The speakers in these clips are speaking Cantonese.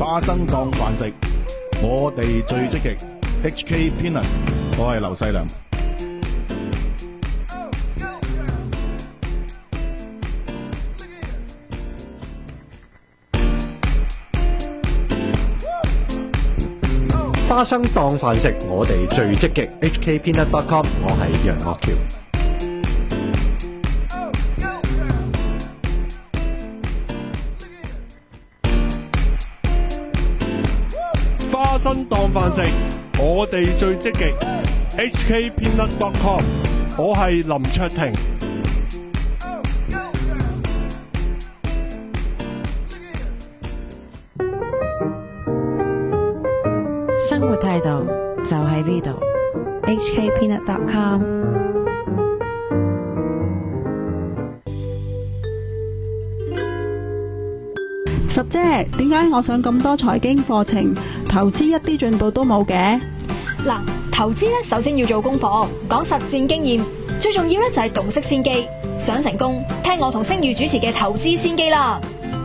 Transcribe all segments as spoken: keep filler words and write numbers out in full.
花生當飯食，我哋最積極。H K Peanut， 我係劉細良。 花生當飯食，我哋最積極。H K Peanut dot com， 我係楊岳橋。 花生當飯食，我哋最積極。H K Peanut dot com， 我係林卓廷。 生活態度就喺呢度。 H K Peanut dot com。 十姐，點解我上咁多財經課程，投資一啲進步都冇嘅？ 嗱，投資咧首先要做功課，講實戰經驗，最重要咧就係洞悉先機。想成功，聽我同星宇主持嘅投資先機啦。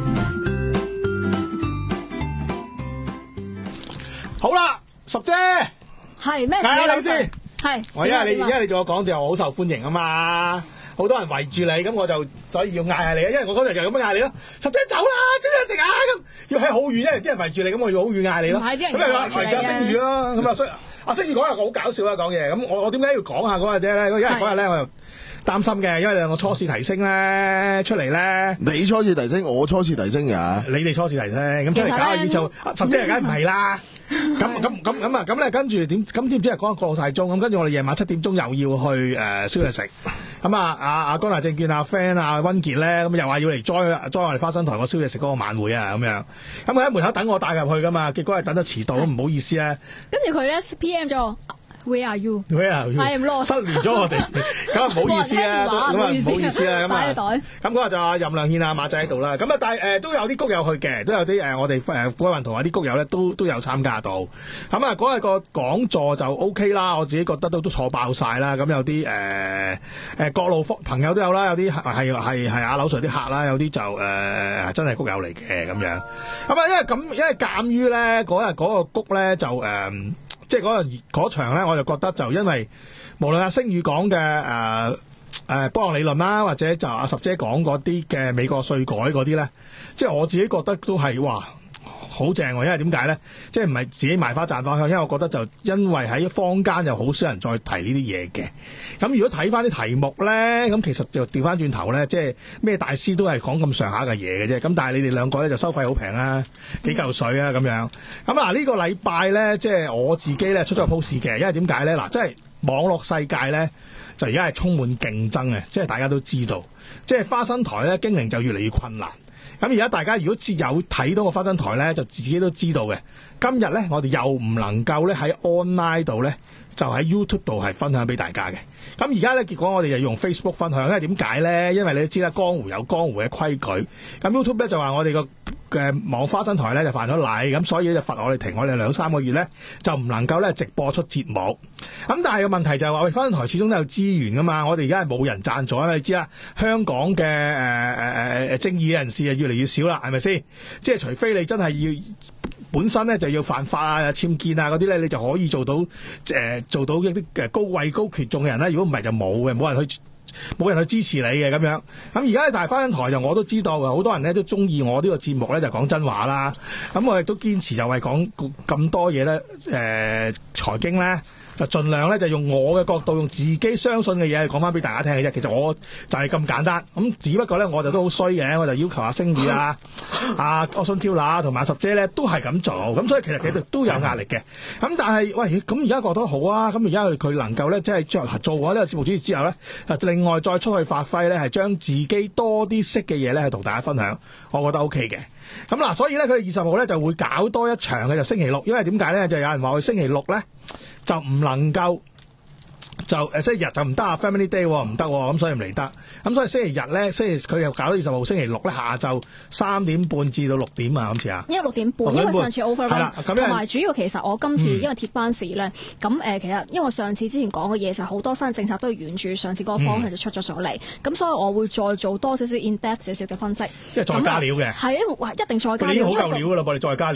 好啦，十姐， 係咩事啊？你先係， 我因為你因為你做我講就好受歡迎啊嘛，好多人圍住你，咁我就所以要嗌下你啊，因為我嗰日就咁樣嗌你咯，十姐走啦，先去食啊咁，要喺好遠，因為啲人圍住你，咁我要好遠嗌你咯。咁你話圍住星宇咯，咁啊所以阿星宇嗰日好搞笑啦講嘢，咁我我點解要講下嗰日啫咧？因為嗰日咧我又擔心嘅，因為兩個初試提升咧出嚟咧， 你初試提升，我初試提升㗎， 你哋初試提升，咁出嚟搞下熱潮，十姐梗係唔係啦。咁咁咁咁啊，咁咧跟住點？咁知唔知係講過晒鐘？咁跟住我哋夜晚七點鐘又要去誒宵夜食。咁啊，阿阿江大證券阿 friend 阿溫傑咧，咁又話要嚟 join join 我哋花生台個宵夜食嗰個晚會啊，咁樣。咁佢喺門口等我帶入去噶嘛，結果係等到遲到，唔好意思啊。 跟住佢咧 P M 咗。Where are you? Where are you? I am lost. 失聯咗我哋，咁啊唔好意思啊，咁啊唔好意思啊，咁啊，咁嗰日就阿任亮憲啊馬仔喺度啦，咁啊但係誒都有啲谷友去嘅，都有啲誒我哋誒富貴雲同埋啲谷友咧都都有參加到，咁啊嗰日個講座就 O K 啦，我自己覺得都都坐爆晒啦，咁有啲誒誒各路朋友都有啦，有啲係係係阿劉 Sir 啲客啦，有啲就誒、呃、真係谷友嚟嘅咁樣，咁啊因為咁因為鑑於咧嗰日嗰個谷咧就誒。呃即係嗰日嗰場咧，我就覺得就因為無論阿星宇講嘅誒誒波浪理論啦，或者就阿十姐講嗰啲嘅美國稅改嗰啲咧，即係我自己覺得都係哇好正喎！因為點解咧？即係唔係自己賣花賺花香？因為我覺得就因為喺坊間又好少人再提呢啲嘢嘅。咁如果睇翻啲題目咧，咁其實就調翻轉頭咧，即係咩大師都係講咁上下嘅嘢嘅啫。咁但係你哋兩個咧就收費好平啊，幾嚿水啊咁樣。咁嗱呢個禮拜咧，即係我自己咧出咗個 post 嘅，因為點解咧？嗱，即係網絡世界咧，就而家係充滿競爭嘅，即係大家都知道，即係花生台咧經營就越嚟越困難。咁而家大家如果有睇到個花生台咧，就自己都知道嘅。今日咧，我哋又唔能夠咧喺 online 度咧，就喺 YouTube 度係分享俾大家嘅。咁而家咧，結果我哋就用 Facebook 分享，因為點解咧？因為你都知啦，江湖有江湖嘅規矩。咁 YouTube 咧就話我哋個嘅網花生台咧就犯咗例，咁所以就罰我哋停我哋兩三個月咧，就唔能夠咧直播出節目。咁但係個問題就係話，喂，花生台始終都有資源噶嘛，我哋而家係冇人贊助啊，你知啦，香港嘅誒誒誒正義人士啊越嚟越少啦，係咪先？即係除非你真係要本身咧就要犯法啊、僭建啊嗰啲咧，你就可以做到誒、呃、做到一啲誒高位高權重嘅人啦。如果唔係就冇嘅，冇人去冇人去支持你嘅咁樣。咁而家喺大花生台就我都知道嘅，好多人咧都中意我呢個節目咧就講真話啦。咁我亦都堅持就係講咁多嘢咧，誒、呃、財經咧。就盡量咧就用我嘅角度，用自己相信嘅嘢講翻俾大家聽嘅啫。其實我就係咁簡單，咁只不過咧我就都好衰嘅，我就要求阿星宇啊、阿 Ocean Killer 同埋十姐咧都係咁做，咁所以其實佢哋都有壓力嘅。咁但係喂，咁而家覺得好啊，咁而家佢能夠咧即係做做咗呢個節目主持之後咧，另外再出去發揮咧，係將自己多啲識嘅嘢咧係同大家分享，我覺得 OK 嘅。咁嗱，所以咧佢哋二十號咧就會搞多一場嘅，就星期六，因為點解咧？就有人話佢星期六咧就唔能夠。就誒星期日就唔得啊 ，Family Day 唔得，咁所以唔嚟得。咁所以星期日咧，星期佢又搞到二十號星期六咧下晝三點半至到六點啊，今次啊。 因為六點半，因為上次 over 係啦， 同埋主要其實我今次因為貼班市咧，咁、嗯、誒、呃、其實因為我上次之前講嘅嘢，其實好多新政策都係沿住上次嗰個方向就出咗咗嚟，咁、嗯、所以我會再做多少少 in depth 少少嘅分析。 即係再加料嘅。 係因為一定再加料。 你已經好夠料㗎啦噃，你再加料。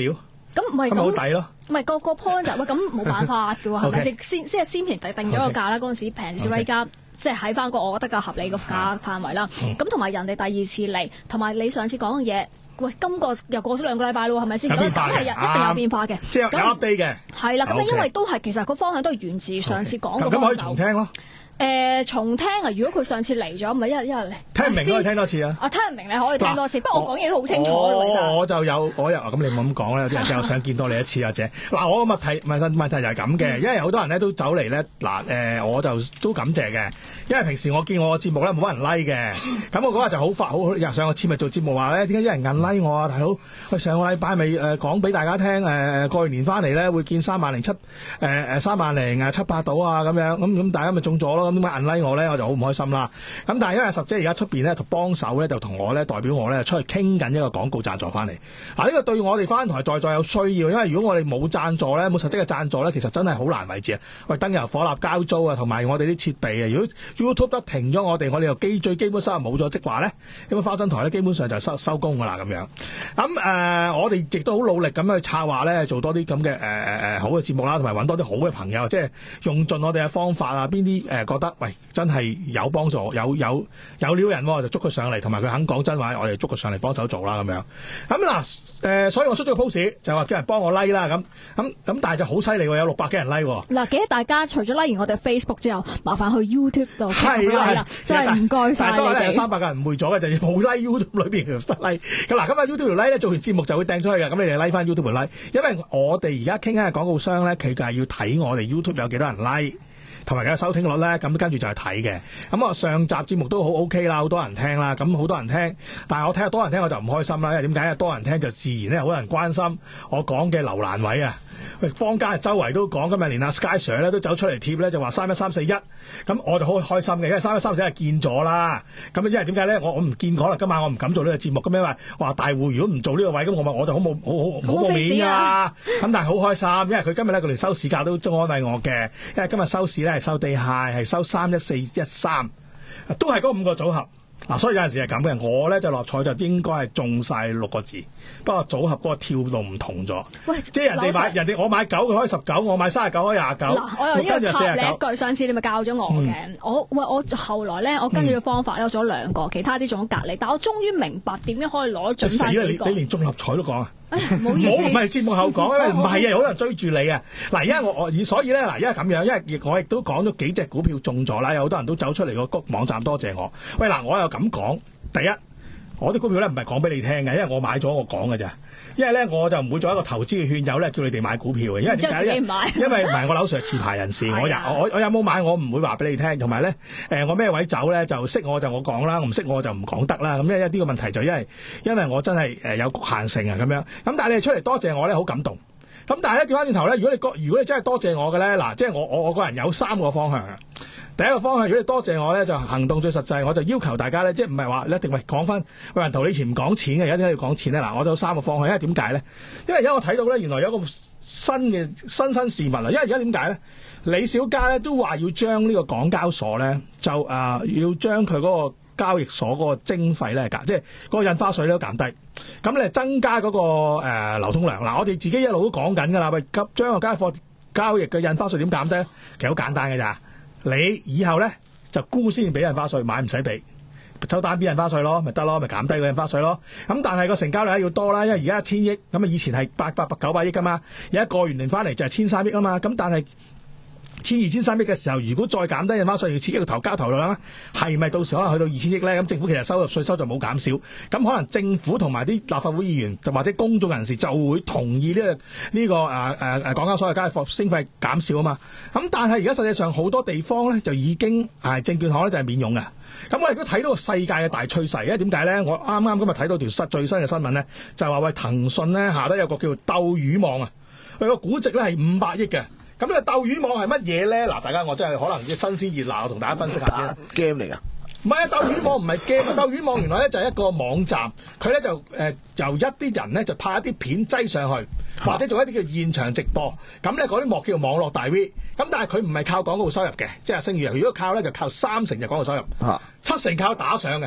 咁唔係咁好抵咯。 唔係個個 point 就喂咁冇辦法嘅喎，係咪先？先先係先平定定咗個價啦，嗰陣時平少呢家。即係喺翻個我覺得嘅合理嘅價範圍啦。咁同埋人哋第二次嚟，同埋你上次講嘅嘢，喂，今個又過咗兩個禮拜咯，係咪先？咁梗係一定有變化嘅， 即係有 update 嘅。 係啦，咁因為都係其實個方向都係源自上次講嘅。 咁可以重聽咯。 誒重聽啊！如果佢上次嚟咗，咪一日一日嚟。 聽唔明可以聽多次啊！ 啊，聽唔明你可以聽多次，不過我講嘢都好清楚咯。其實我就有我又咁你唔好咁講啦，有啲人就想見多你一次啊姐。嗱，我個問題問問題就係咁嘅，因為好多人咧都走嚟咧嗱誒，我就都感謝嘅，因為平時我見我個節目咧冇乜人 like 嘅，咁我嗰日就好發好日上個次咪做節目話咧，點解有人硬 like 我啊？大佬，喂上個禮拜咪誒講俾大家聽誒過完年翻嚟咧會見三萬零七誒誒三萬零誒七百到啊咁樣，咁咁大家咪中咗咯，咁點解硬 like 我咧？我就好唔開心啦。咁但係因為十姐而家出邊咧同幫手咧，就同我咧代表我咧出去傾緊一個廣告贊助翻嚟。嗱、啊、呢、這個對我哋翻台在在有需要，因為如果我哋冇贊助咧，冇實質嘅贊助咧，其實真係好難為止啊。喂，燈油火蠟交租啊，同埋我哋啲設備啊，如果 YouTube 得停咗我哋，我哋又基最基本收入冇咗即話咧，咁啊花生台咧基本上就收收工噶啦咁樣。咁誒、呃，我哋亦都好努力咁去策劃咧，做多啲咁嘅誒誒誒好嘅節目啦，同埋揾多啲好嘅朋友，即係用盡我哋嘅方法啊，邊啲誒覺得喂真係有幫助，有有有料人、哦、就捉佢上嚟，同埋佢肯講真話，我哋捉佢上嚟幫手做啦咁樣。咁嗱誒，所以我出咗個 post 就話叫人幫我 like 啦，咁咁咁，但係就好犀利喎，有六百幾人 like 喎。 嗱，記得大家除咗 like 完我哋 Facebook 之後，麻煩去 YouTube 度係啦， 啦，真係唔該曬你哋。 但係當然有三百個人誤會咗嘅，就冇 like YouTube 裏邊條失 like。咁嗱，今日 YouTube 條 like 咧做完節目就會掟出去嘅，咁你哋 like 翻 YouTube 條 like，因為我哋而家傾緊嘅廣告商咧，佢就係要睇我哋 YouTube 有幾多人 like。同埋嘅收聽率咧，咁跟住就係睇嘅。咁我上集節目都好 OK 啦，好多人聽啦，咁好多人聽。但係我睇下多人聽我就唔開心啦，因為點解啊？多人聽就自然咧好多人關心我講嘅留難位啊。坊間周圍都講，今日連阿 Sky Sir 咧都走出嚟貼咧，就話三一三四一。咁我就好開心嘅，因為三一三四一係見咗啦。咁因為點解咧？我我唔見可能今晚我唔敢做呢個節目。咁因為話大戶如果唔做呢個位，咁我咪我就好冇好好好冇面㗎啦。咁但係好開心，因為佢今日咧佢連收市價都都安慰我嘅，因為今日收市咧係收地 high 係收三一四一三，都係嗰五個組合。嗱、啊，所以有陣時係咁嘅，我咧就落彩就應該係中晒六個字，不過組合嗰個跳動唔同咗。喂，即係人哋買人哋我買九佢開十九，我買三十九開廿九。嗱， 我又呢個插你一句，上次你咪教咗我嘅、嗯。我喂我後來咧，我跟住嘅方法咧，我做咗兩個，其他啲仲喺隔離，但我終於明白點樣可以攞準晒幾個。 你你連綜合彩都講啊！ 唔好意思， 我唔係節目後講啊，唔係啊，好多人追住你啊！嗱，而家我我所以咧，嗱，因為咁樣，因為我亦都講咗幾隻股票中咗啦，有好多人都走出嚟個谷網站多謝我。喂，嗱，我又咁講，第一，我啲股票咧唔係講俾你聽嘅，因為我買咗我講嘅咋。因為咧我就唔會做一個投資嘅勸誘咧，叫你哋買股票嘅，因為點解咧？因為唔係我樓上係持牌人士，我有我我有冇買我唔會話俾你聽，同埋咧誒我咩位走咧就識我就我講啦，我唔識我就唔講得啦。咁因為呢個問題就因為因為我真係誒有局限性啊咁樣。咁但係你哋出嚟多謝我咧，好感動。咁但係咧調翻轉頭咧，如果你覺如果你真係多謝我嘅咧，嗱，即係我我我個人有三個方向啊。第一個方向，如果你多謝我咧，就行動最實際，我就要求大家咧，即係唔係話你一定喂講翻喂人頭你以前唔講錢嘅，而家點解要講錢咧？嗱，我就有三個方向，因為點解咧？因為而家我睇到咧，原來有一個新嘅新新事物啦。因為而家點解咧？李小加咧都話要將呢個港交所咧，就誒、呃、要將佢嗰個交易所嗰個徵費咧減，即係嗰個印花稅咧都減低。咁咧增加嗰、那個誒、呃、流通量。嗱，我哋自己一路都講緊㗎啦，喂，急將個交易貨交易嘅印花稅點減低咧？其實好簡單㗎咋。你以後咧就沽先俾印花稅，買唔使俾，抽單邊印花稅咯，咪得咯，咪減低個印花稅咯。咁但係個成交量要多啦，因為而家一千億，咁啊以前係八百九百億噶嘛，而家過完年翻嚟就係千三億啊嘛。咁但係千二千三億嘅時候，如果再減低印花稅，要刺激個投交投量啦，係咪到時可能去到二千億咧？咁政府其實收入稅收就冇減少，咁可能政府同埋啲立法會議員或者公眾人士就會同意呢、這個呢、這個誒誒誒港交所嘅交易貨徵費減少啊嘛。咁但係而家實際上好多地方咧就已經係證券行咧就係免佣嘅。咁我亦都睇到個世界嘅大趨勢，因為點解咧？我啱啱今日睇到條新最新嘅新聞咧，就係話喂騰訊咧下低有個叫做鬥魚網啊，佢個估值咧係五百億嘅。咁呢個鬥魚網係乜嘢咧？嗱，大家我真係可能要新鮮熱鬧，同大家分析下先。 game 嚟噶？ 唔係啊，鬥魚網唔係 game，鬥魚網原來咧就係一個網站，佢咧就誒、呃、由一啲人咧就拍一啲片擠上去，或者做一啲叫現場直播。咁咧嗰啲幕叫做網絡大 V。咁但係佢唔係靠廣告收入嘅，即係聲譽。如果靠咧就靠三成就廣告收入，七成靠打賞嘅。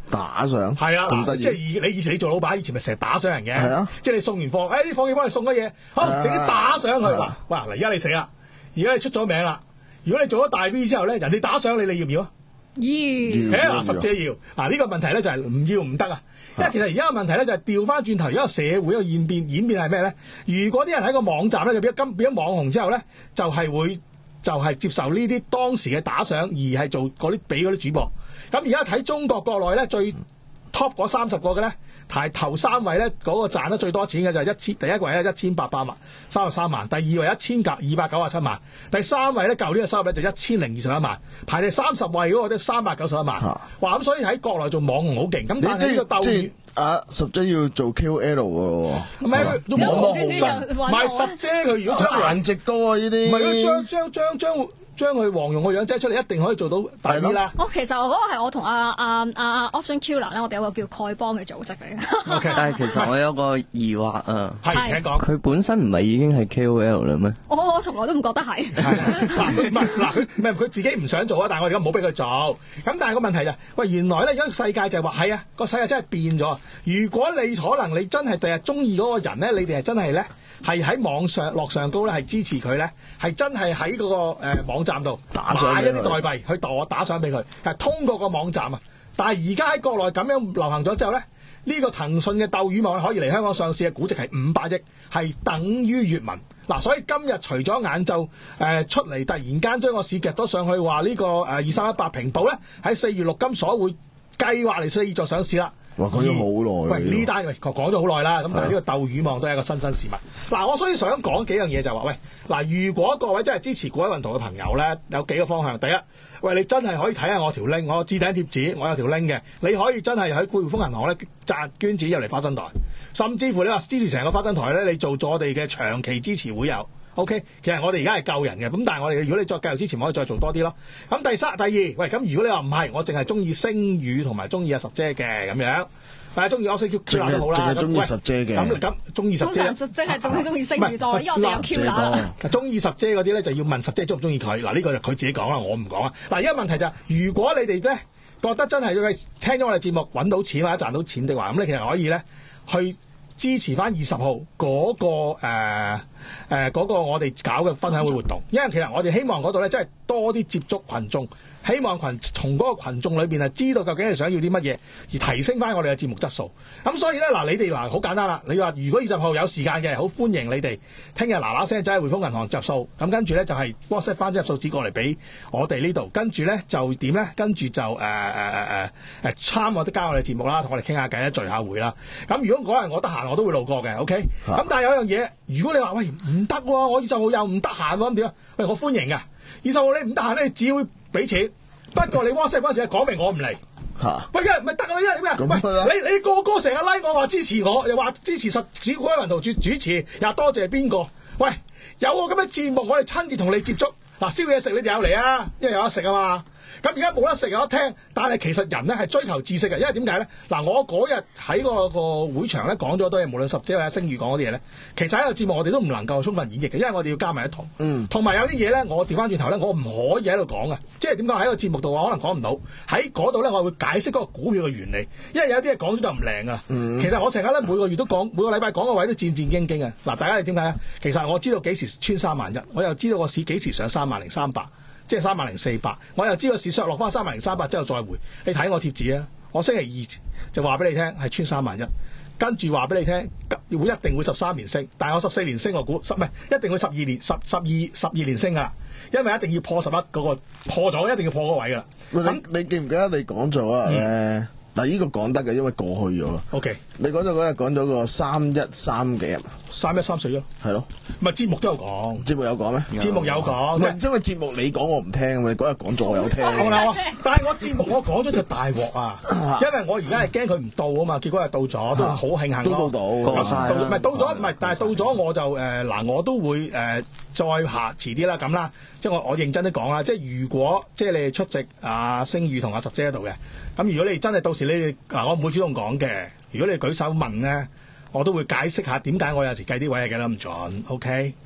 打賞係啦， 咁得意即係以你以前你做老闆，以前咪成日打賞人嘅， 係啊， 即係你送完貨，誒啲貨要幫你送乜嘢，好整啲打賞佢，哇哇嗱，而家你死啦，而家你出咗名啦，如果你做咗大 V 之後咧，人哋打賞你，你要唔要啊？ 要， 誒嗱，十姐要嗱呢個問題咧就係唔要唔得啊，因為其實而家嘅問題咧就係調翻轉頭，而家個社會嘅演變演變係咩咧？如果啲人喺個網站咧就變咗金變咗網紅之後咧，就係會就係接受呢啲當時嘅打賞，而係做嗰啲俾嗰啲主播。咁而家睇中國國內咧最 top 嗰三十個嘅咧，排頭三位咧嗰個賺得最多錢嘅就係一千，第一位咧一千八百萬三十三萬，第二位一千二百九十七萬，第三位咧舊年嘅收入咧就一千零二十一萬，排第三十位嗰個都三百九十一萬。哇！咁所以喺國內做網紅好勁。咁但係呢個鬥魚啊，十姐要做 K O L 嘅喎， 唔係都網紅，唔係十姐佢如果將顏值高啊呢啲， 唔係佢將將將將將佢黃蓉個樣擠出嚟，一定可以做到大啲啦。 哦，其實嗰個係我同阿阿阿 Option Killer 咧，我哋有個叫丐幫嘅組織嚟嘅。 Okay. 但係其實我有個疑惑啊， 係請講。 佢本身唔係已經係 K O L 啦咩？ 我我從來都唔覺得係。 嗱唔係嗱佢唔係佢自己唔想做啊，但係我哋而家唔好俾佢做。咁但係個問題就係，喂原來咧而家世界就係話係啊個世界真係變咗。如果你可能你真係第日中意嗰個人咧，你哋係真係咧。係喺網上落上高咧，係支持佢咧，係真係喺嗰個誒、呃、網站度打賞買一啲代幣去打打賞俾佢，係通過個網站啊。但係而家喺國內咁樣流行咗之後咧，呢、這個騰訊嘅鬥魚網可以嚟香港上市嘅估值係五百億，係等於閱文嗱。所以今日除咗晏晝誒出嚟，突然間將個市夾咗上去，話呢、這個誒二三一八平保咧喺四月陸金所會計劃嚟四月再上市啦。 哇！講咗好耐。 喂，呢單喂講咗好耐啦，咁但係呢個鬥魚網都係一個新新事物。嗱，我所以想講幾樣嘢就係話，喂，嗱，如果各位真係支持古海運動嘅朋友咧，有幾個方向。第一，喂，你真係可以睇下我條 link，我置頂貼紙，我有條 link 嘅，你可以真係喺匯豐銀行咧賺捐錢入嚟花生台，甚至乎你話支持成個花生台咧，你做咗我哋嘅長期支持會友。O.K. 其實我哋而家係救人嘅，咁但係我哋如果你再繼續之前，可以再做多啲咯。咁第三、第二，喂，咁如果你話唔係，我淨係中意星宇同埋中意阿十姐嘅咁樣，誒中意我識 Q Q 都好啦。 淨係中意十姐嘅。咁咁中意十姐。 通常即係仲係中意星宇多，因為我哋有 Q 啦。 中意十姐嗰啲咧就要問十姐中唔中意佢。嗱呢個就佢自己講啦，我唔講啊。嗱而家問題就係、是，如果你哋咧覺得真係要聽咗我哋節目揾到錢或者賺到錢的話，咁你其實可以咧去支持翻二十號嗰個誒。呃誒嗰、呃那個我哋搞嘅分享會活動，因為其實我哋希望嗰度咧，真係多啲接觸群眾，希望群從嗰個群眾裏邊係知道究竟係想要啲乜嘢，而提升翻我哋嘅節目質素。咁所以咧，嗱你哋嗱好簡單啦，你話如果二十號有時間嘅，好歡迎你哋聽日嗱嗱聲走去匯豐銀行入數，咁跟住咧就係、是、WhatsApp 翻啲入數紙過嚟俾我哋呢度，跟住咧就點咧？跟住就誒誒誒誒誒參我啲加我哋節目啦，同我哋傾下偈啦，聚下會啦。咁如果嗰日我得閒，我都會路過嘅，OK。咁但係有樣嘢，如果你話喂唔得喎，我二十號又唔得閒喎，咁點啊？喂，我歡迎㗎。二十號你唔得閒咧，你只會俾錢。不過你 WhatsApp 嗰陣時講明我唔嚟。嚇！喂，因為唔係得啊，因為點啊？喂，你你個個成日拉我話支持我，又話支持十指古海雲圖主主持，又多謝邊個？喂，有個咁嘅節目，我哋親自同你接觸。嗱，燒嘢食你哋有嚟啊，因為有得食啊嘛。咁而家冇得食有得聽，但係其實人咧係追求知識嘅，因為點解咧？嗱，我嗰日喺個個會場咧講咗多嘢，無論十姐或者星宇講嗰啲嘢咧，其實喺個節目我哋都唔能夠充分演繹嘅，因為我哋要加埋一堂。嗯。同埋有啲嘢咧，我調翻轉頭咧，我唔可以喺度講嘅，即係點講喺個節目度我可能講唔到，喺嗰度咧我會解釋嗰個股票嘅原理，因為有啲嘢講咗就唔靈啊。嗯。其實我成日咧每個月都講，每個禮拜講個位都戰戰兢兢嘅。嗱，大家你點解啊？其實我知道幾時穿三萬一，我又知道個市幾時上三萬零三百。即係三萬零四百，我又知道市削落翻三萬零三百之後再回。你睇我貼紙啊！我星期二就話俾你聽係穿三萬一，跟住話俾你聽會一定會十三年升，但係我十四年升我估十唔係一定會十二年十十二十二年升㗎啦，因為一定要破十一嗰個破咗，一定要破嗰位㗎啦。 咁你記唔記得你講咗啊？誒嗱，呢個講得嘅，因為過去咗啦。O K，你講咗嗰日講咗個三一三幾啊？ 三一三四咯，係咯，唔係節目都有講， 節目有講咩？ 節目有講， 唔係因為節目你講我唔聽，你嗰日講咗我有聽。 好啦，但係我節目我講咗就大鑊啊，因為我而家係驚佢唔到啊嘛，結果係到咗，都好慶幸咯。 都到到， 唔係到咗，唔係，但係到咗我就誒嗱，我都會誒再下遲啲啦，咁啦，即係我我認真啲講啦，即係如果即係你哋出席阿星宇同阿十姐喺度嘅，咁如果你真係到時你哋嗱，我唔會主動講嘅，如果你舉手問咧。我都會解釋下點解我有時計啲位係計得唔準 ，OK？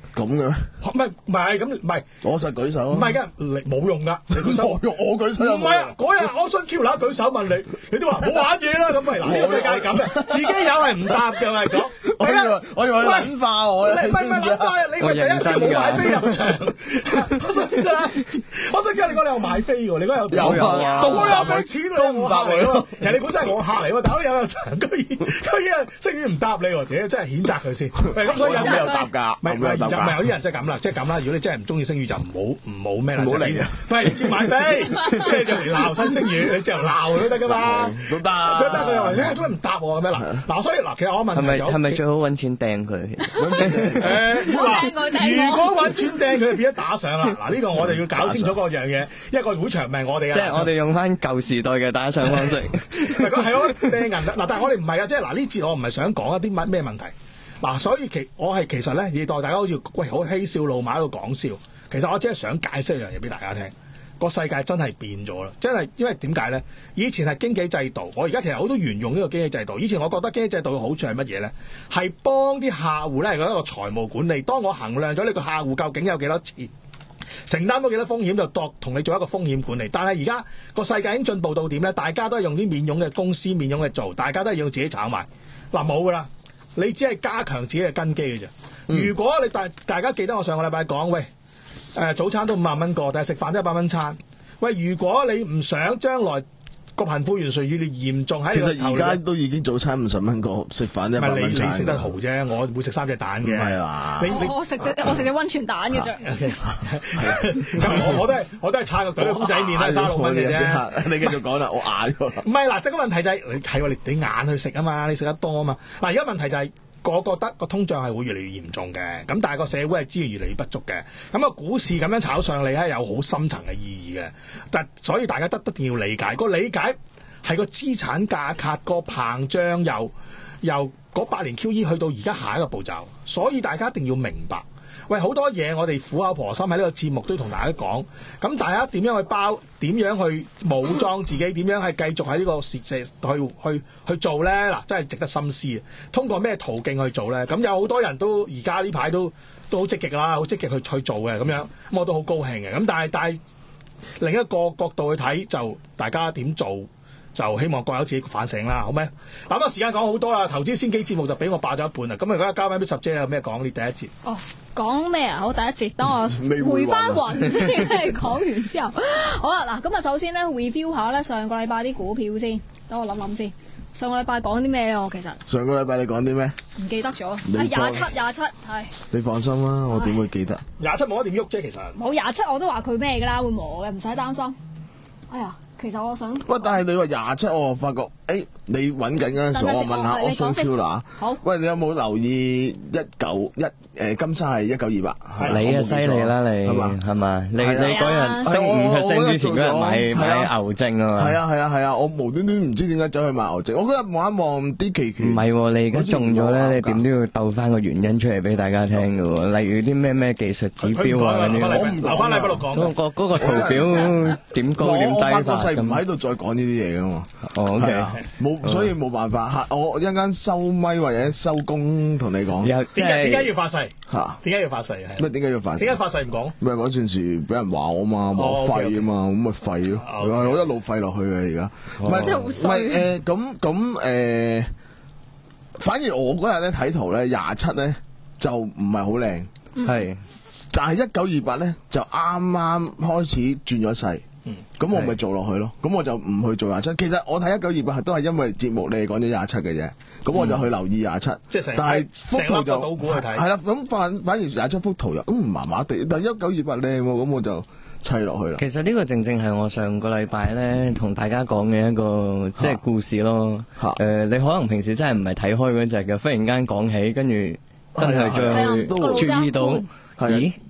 咁嘅咩？ 唔係唔係咁唔係， 我實舉手。 唔係㗎，你冇用㗎，你舉手冇用，我舉手又冇用。 唔係啊，嗰日我想 Q 啦，舉手問你，你都話冇玩嘢啦，咁咪嗱呢個世界係咁嘅，自己有係唔答嘅，我係講。 我以為我以為你撚化我咧， 唔係唔係撚化啊！你咪第一次冇買飛入場，我想知啦，我想知你講你有買飛喎，你講有有啊， 都有俾錢都唔答你喎，人哋本身係我客嚟喎，大佬有入場居然居然星宇唔答你喎，屌真係譴責佢先。咁所以有咩有答㗎？唔係唔係唔係有啲人真係咁啦，即係咁啦。如果你真係唔中意星宇就唔好唔好咩啦，唔好嚟啊！喂，你知買飛，即係就嚟鬧新星宇，你就鬧佢都得㗎嘛，都得都得。佢又話誒，點解唔答我咁樣嗱嗱？所以嗱，其實我問係咪係咪最好揾錢掟佢？ 揾錢誒嗱，如果揾錢掟佢，就變咗打賞啦。嗱，呢個我哋要搞清楚嗰樣嘢，一個會場唔係我哋啊。 即係我哋用翻舊時代嘅打賞方式。 唔係，係咯掟銀嗱，但係我哋唔係啊，即係嗱呢節我唔係想講一啲乜咩問題嗱，所以其我係其實咧，以待大家好似喂好嬉笑怒罵喺度講笑，其實我只係想解釋一樣嘢俾大家聽。個世界真係變咗啦，真係因為點解咧？以前係經紀制度，我而家其實好多沿用呢個經紀制度。以前我覺得經紀制度嘅好處係乜嘢咧？係幫啲客戶咧係一個財務管理。當我衡量咗呢個客戶究竟有幾多錢，承擔到幾多風險，就度同你做一個風險管理。但係而家個世界已經進步到點咧？大家都係用啲免佣嘅公司免佣嘅做，大家都係要自己炒賣。嗱冇噶啦，你只係加強自己嘅根基嘅啫。嗯、如果你大大家記得我上個禮拜講，喂。誒、呃、早餐都五萬蚊個，但係食飯都一百蚊餐。喂，如果你唔想將來個貧富懸殊越嚟越嚴重喺， 其實而家都已經早餐五十蚊個，食飯一百蚊餐。 你你食得豪啫，我會食三隻蛋嘅。 係啊， 我食隻我食隻溫泉蛋嘅啫。 咁我我都係我都係撐個隊公仔麵啦，三十六蚊嘅啫。 你繼續講啦，我眼咗啦。 唔係嗱，即係個問題就係你係喎，你你眼去食啊嘛，你食得多啊嘛。嗱，而家問題就係、是。我覺得個通脹係會越嚟越嚴重嘅，咁但係個社會係資源越嚟越不足嘅，咁個股市咁樣炒上嚟咧，有好深層嘅意義嘅。但所以大家得一定要理解，個理解係個資產價格個膨脹由由嗰八年 Q E 去到而家下一個步驟，所以大家一定要明白。喂，好多嘢我哋苦口婆心喺呢個節目都同大家講，咁大家點樣去包？點樣去武裝自己？點樣係繼續喺呢個社社去去去做咧？嗱，真係值得深思啊！通過咩途徑去做咧？咁有好多人都而家呢排都都好積極啦，好積極去去做嘅咁樣，咁我都好高興嘅。咁但係但係另一個角度去睇，就大家點做？就希望各有自己反省啦，好咩？嗱，咁啊時間講好多啦，投資先機節目就俾我爆咗一半啦。咁啊，而家交翻俾十姐有咩講？呢第一節哦，講咩啊？好，第一節，等我回翻雲先。講完之後，好啦，嗱，咁啊，首先咧 review 下咧上個禮拜啲股票先，等我諗諗先。上個禮拜講啲咩咧？我其實上個禮拜你講啲咩？ 唔記得咗。係廿七，廿七係。 你放心啦，我點會記得？ 廿七冇得點喐啫，其實。冇廿七我都話佢咩㗎啦，會磨嘅，唔使擔心。哎呀！其實我想， 喂，但係你話廿七，我發覺，誒、欸，你揾緊嗰陣時，我問下 Option Q 啦。 好， 喂，你有冇留意一九一誒金沙係一九二八？ 你啊犀利啦，你係嘛？係嘛？你你嗰日升五 percent 之前嗰日買買牛證啊嘛？ 係啊係啊係啊！我無端端唔知點解走去買牛證，我嗰日望一望啲期權。唔係喎，你而家中咗咧，你點都要鬥翻個原因出嚟俾大家聽㗎喎。例如啲咩咩技術指標啊嗰啲。 我唔留翻禮拜六講。 嗰個嗰個圖表點高點低法。 唔喺度再講呢啲嘢噶嘛？ 哦 ，OK， 冇，所以冇辦法。我一陣間收咪或者收工同你講。 點解點解要發誓？嚇？點解要發誓？係咩？點解要發誓？ 點解發誓唔講？ 咪嗰陣時俾人話我嘛，話我廢啊嘛，咁咪廢咯。我一路廢落去嘅而家。唔係真係好衰。 唔係誒咁咁誒，反而我嗰日咧睇圖咧廿七咧就唔係好靚， 係。 但係一九二八咧就啱啱開始轉咗勢。嗯，咁我咪做落去咯，咁我就唔去做廿七。其實我睇一九二八係都係因為節目你係講咗廿七嘅啫，咁我就去留意廿七。即係但係幅圖就係啦，咁反反而廿七幅圖又咁唔麻麻地，但係一九二八靚喎，咁我就砌落去啦。 其實呢個正正係我上個禮拜咧同大家講嘅一個即係故事咯。誒、呃，你可能平時真係唔係睇開嗰隻嘅，忽然間講起，跟住真係再去注意到，咦？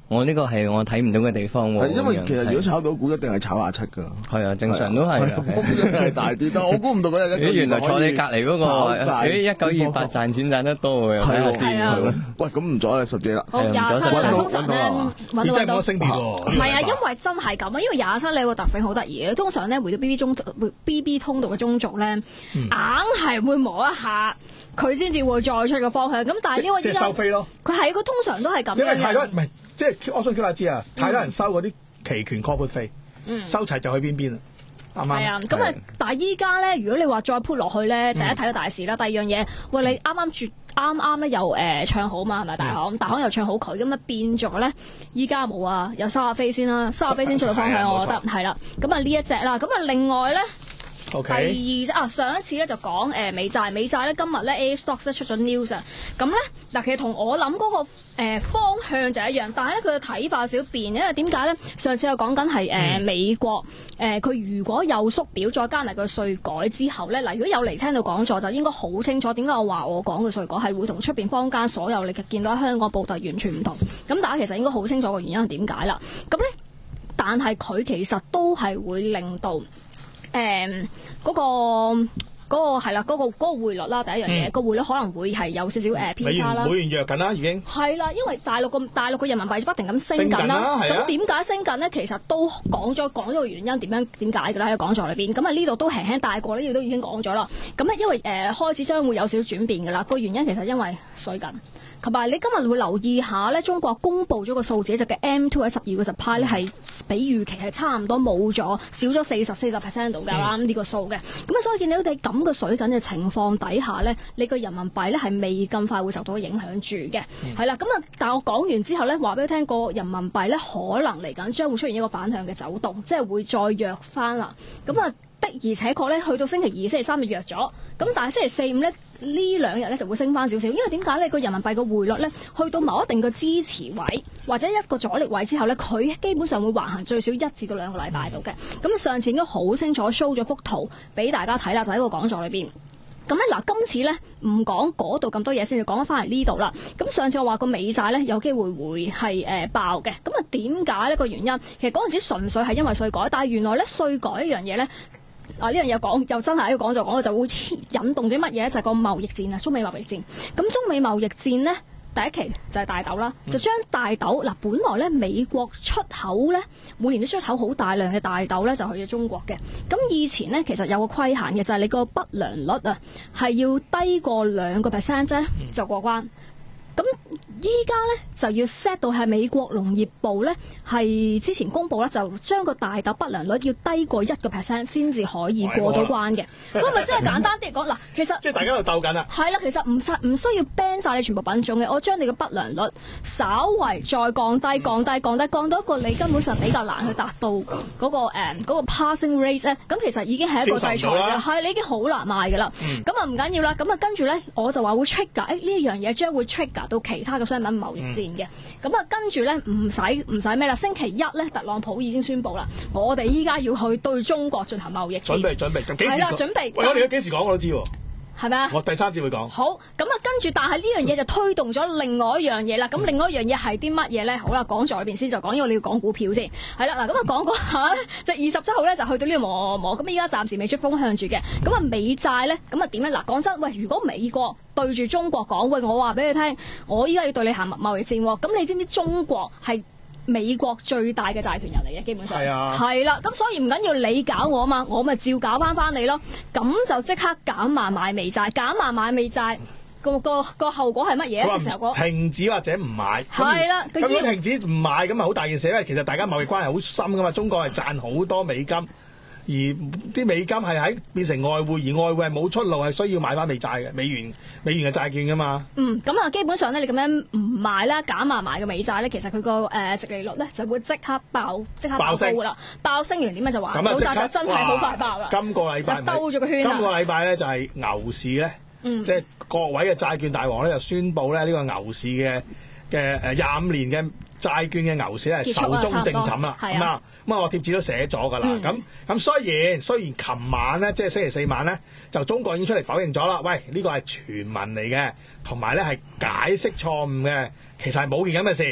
我呢個係我睇唔到嘅地方喎。 係因為其實如果炒到股一定係炒廿七㗎。 係啊，正常都係啊。 一定係大啲，但我估唔到嗰日一咦，原來坐你隔離嗰個，咦一九二八賺錢賺得多喎，睇下先。 喂，咁唔阻你十隻啦。 好，廿七咧通常咧揾到揾到。 升跌喎。 唔係啊，因為真係咁啊，因為廿七你個特性好得意嘅，通常咧回到 B B 中 B B 通道嘅中軸咧，硬係會磨一下。佢先至會再出個方向，咁但係因為即係收飛咯。 佢係佢通常都係咁樣嘅。 因為太多唔係，即係我想叫大家知啊，太多人收嗰啲期權 call put 飛，收齊就去邊邊啦。啱啱？ 係啊，咁啊，但係依家咧，如果你話再 put 落去咧，第一睇到大市啦，第二樣嘢，喂你啱啱絕啱啱咧又誒唱好嘛，係咪大行？大行又唱好佢，咁啊變咗咧，依家冇啊，有收下飛先啦，收下飛先出到方向，我覺得係啦。咁啊呢一隻啦，咁啊另外咧。 Okay. 第二啊，上一次咧就講誒、呃、美債，美債咧今日咧 A Stocks 咧出咗 news 啊，咁咧嗱其實同我諗嗰、那個、呃、方向就一樣，但係咧佢嘅睇法少變，因為點解咧？上次我講緊係誒美國誒佢、呃、如果有縮表，再加埋個稅改之後咧，嗱如果有嚟聽到講座，就應該好清楚點解我話我講嘅稅改係會同出邊坊間所有你見到喺香港報道完全唔同，咁大家其實應該好清楚個原因係點解啦。咁咧，但係佢其實都係會令到。誒嗰、嗯那個嗰、那個係啦，嗰、那個嗰、那個匯率啦，第一樣嘢，嗯、個匯率可能會係有少少誒偏差啦。 美元弱緊啦，已經係啦，因為大陸個大陸個人民幣不停咁升緊啦。咁點解升緊咧？其實都講咗講咗個原因，點樣點解㗎啦？喺個講座裏邊，咁啊呢度都輕輕帶過，呢度都已經講咗啦。咁咧因為誒、呃、開始將會有少少轉變㗎啦。個原因其實因為水緊。同埋你今日會留意下咧，中國公布咗個數字，就嘅 M two 喺十二個 supply 咧係比預期係差唔多冇咗，少咗四十四十 percent 度㗎啦，呢、嗯、個數嘅。咁啊，所以見到你咁嘅水緊嘅情況底下咧，你個人民幣咧係未咁快會受到影響住嘅。係啦、嗯，咁啊，但係我講完之後咧，話俾你聽，個人民幣咧可能嚟緊將會出現一個反向嘅走動，即係會再弱翻啦。咁啊。的而且確咧，去到星期二、星期三就弱咗，咁但係星期四、五咧呢兩日咧就會升翻少少，因為點解咧？個人民幣個匯率咧去到某一定嘅支持位或者一個阻力位之後咧，佢基本上會橫行最少一至到兩個禮拜度嘅。咁上次應該好清楚 show 咗幅圖俾大家睇啦，就喺個講座裏邊。咁咧嗱，今次咧唔講嗰度咁多嘢先，就講翻嚟呢度啦。咁上次我話個美債咧有機會會係誒、呃、爆嘅，咁啊點解呢個原因？其實嗰陣時純粹係因為稅改，但係原來咧稅改一樣嘢咧。啊！呢樣嘢講又真係喺個講座講，就會引動啲乜嘢咧？就係、是、個貿易戰啊，中美貿易戰。咁中美貿易戰呢，第一期就係大豆啦，就將大豆嗱，本來咧美國出口咧每年都出口好大量嘅大豆咧，就去咗中國嘅。咁以前呢，其實有個規限嘅，就係、是、你個不良率啊，係要低過兩個 percent 啫，就過關。咁依家咧就要 set 到係美國農業部咧係之前公布咧，就將個大豆不良率要低過一個 percent 先至可以過到關嘅。所以咪即係簡單啲嚟講，嗱，其實即係大家喺度鬥緊啦。係啦，其實唔使唔需要 ban 晒你全部品種嘅，我將你嘅不良率稍為再降低、降低、降低，降到一個你根本上比較難去達到嗰、嗰個誒、嗯嗰個 passing rate 咧。咁其實已經係一個制裁嘅，係你已經好難賣㗎啦。咁啊唔緊要啦，咁啊跟住咧我就話會 trigger，誒呢一樣嘢將會 trigger到其他嘅商品貿易戰嘅，咁啊、嗯、跟住咧唔使唔使咩啦？星期一咧，特朗普已經宣布啦，我哋依家要去對中國進行貿易戰。準備準備，就幾時？係啦，準備。 喂，我哋幾時講我都知喎。 係咪啊？ 我第三節會講。好， 咁啊跟住，但係呢樣嘢就推動咗另外一樣嘢啦。咁、嗯、另外一樣嘢係啲乜嘢咧？好啦，講在裏邊先，就講，因為你要講股票先。係啦，嗱咁啊講嗰下咧，就二十七號咧就去到呢個磨磨。咁依家暫時未出風向住嘅。咁啊美債咧，咁啊點咧？嗱講真，喂，如果美國對住中國講，喂，我話俾你聽，我依家要對你行貿易戰喎。咁你知唔知中國係美國最大嘅債權人嚟嘅？基本上係啊，係啦。咁所以唔緊要你搞我啊嘛，我咪照搞翻翻你咯。咁就即刻減慢買美債，減慢買美債。個個個後果係乜嘢？直頭停止或者唔買。 係啦， 咁樣停止唔買咁啊，好大件事，因為其實大家貿易關係好深噶嘛。中國係賺好多美金，而啲美金係喺變成外匯，而外匯係冇出路，係需要買翻美債嘅美元美元嘅債券噶嘛。嗯， 咁啊，基本上咧，你咁樣唔買啦，減慢買嘅美債咧，其實佢個誒殖利率咧就會即刻爆，即刻爆高噶啦，爆升完點樣就話，老債就真係好快爆啦。今個禮拜就兜咗個圈啦。今個禮拜咧就係牛市咧。嗯、即係各位嘅債券大王咧，就宣布咧呢個牛市嘅嘅誒廿五年嘅債券嘅牛市咧係壽終正寢啦。咁啊，咁啊，我貼紙都寫咗㗎啦。咁咁、嗯、雖然雖然琴晚咧，即係星期四晚咧，就中國已經出嚟否認咗啦。喂，呢個係傳聞嚟嘅，同埋咧係解釋錯誤嘅，其實係冇件咁嘅事。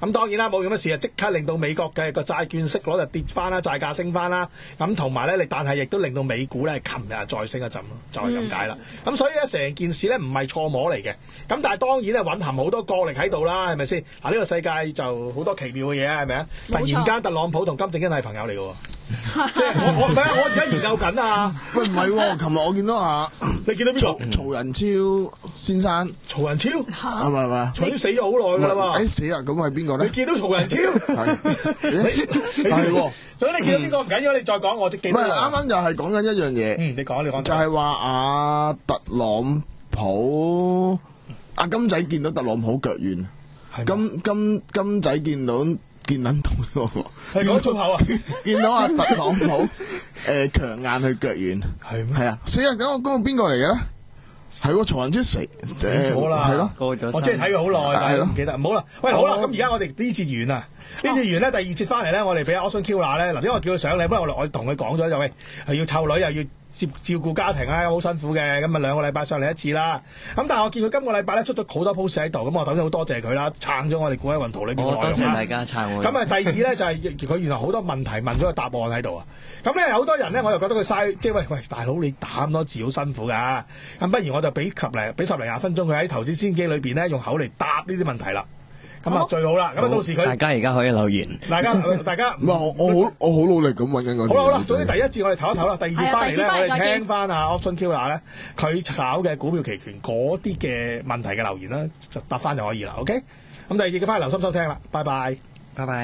咁當然啦，冇咁嘅事啊，即刻令到美國嘅個債券息率就跌翻啦，債價升翻啦。咁同埋咧，你但係亦都令到美股咧，琴日再升一陣咯，就係咁解啦。咁、嗯、所以咧，成件事咧唔係錯摸嚟嘅。咁但係當然咧，蘊含好多角力喺度啦，係咪先？嗱，呢個世界就好多奇妙嘅嘢，係咪啊？突然間特朗普同金正恩係朋友嚟嘅喎。即係我我唔係啊！我而家研究緊啊！ 喂，唔係喎，琴日我見到啊， 你見到邊個？ 曹仁超先生。 曹仁超係咪係咪？ 曹仁超死咗好耐㗎啦嘛！ 誒死啦！咁係邊個咧？ 你見到曹仁超？係你你係喎。所以你見到邊個唔緊要，你再講我即記得。唔係啱啱就係講緊一樣嘢。 嗯，你講你講。 就係話阿特朗普阿金仔見到特朗普腳軟，金金金仔見到。見撚到喎， 係講粗口啊！ 見到阿特朗普誒強硬去腳軟， 係咩？ 係啊！死啊！咁我嗰個邊個嚟嘅咧？係喎，曹仁超死死咗啦， 係咯， 過咗。 我即係睇佢好耐，但係唔記得。唔好啦，喂，好啦，咁而家我哋呢節完啊，呢節完咧，第二節翻嚟咧，我哋俾阿 Austin Killer 咧，嗱，因為我叫佢上嚟，不過我我同佢講咗就喂，係要湊女又要。照照顧家庭啊，好辛苦嘅，咁啊兩個禮拜上嚟一次啦。咁但係我見佢今個禮拜咧出咗好多 post 喺度，咁我首先好多謝佢啦，撐咗我哋股海運圖裏邊嘅內容啦。 多謝大家撐我。 咁啊，第二咧就係、是、佢原來好多問題問咗個答案喺度啊。咁咧有好多人咧，我又覺得佢嘥，即係喂喂大佬你打咁多字好辛苦㗎。咁不如我就俾十零俾十零廿分鐘佢喺投資先機裏邊咧，用口嚟答呢啲問題啦。咁啊最好啦，咁啊到時佢大家而家可以留言， 大家大家唔係我我好我好努力咁揾緊個。 好啦好啦，總之第一節我哋唞一唞啦，第二節翻嚟咧，我哋聽翻阿 Austin Killer 咧，佢炒嘅股票期權嗰啲嘅問題嘅留言啦，就答翻就可以啦。OK，咁第二節嘅翻嚟留心收聽啦，拜拜， 拜拜。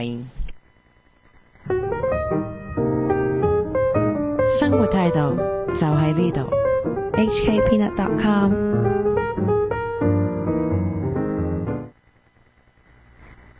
生活態度就喺呢度。 H K Peanut dot com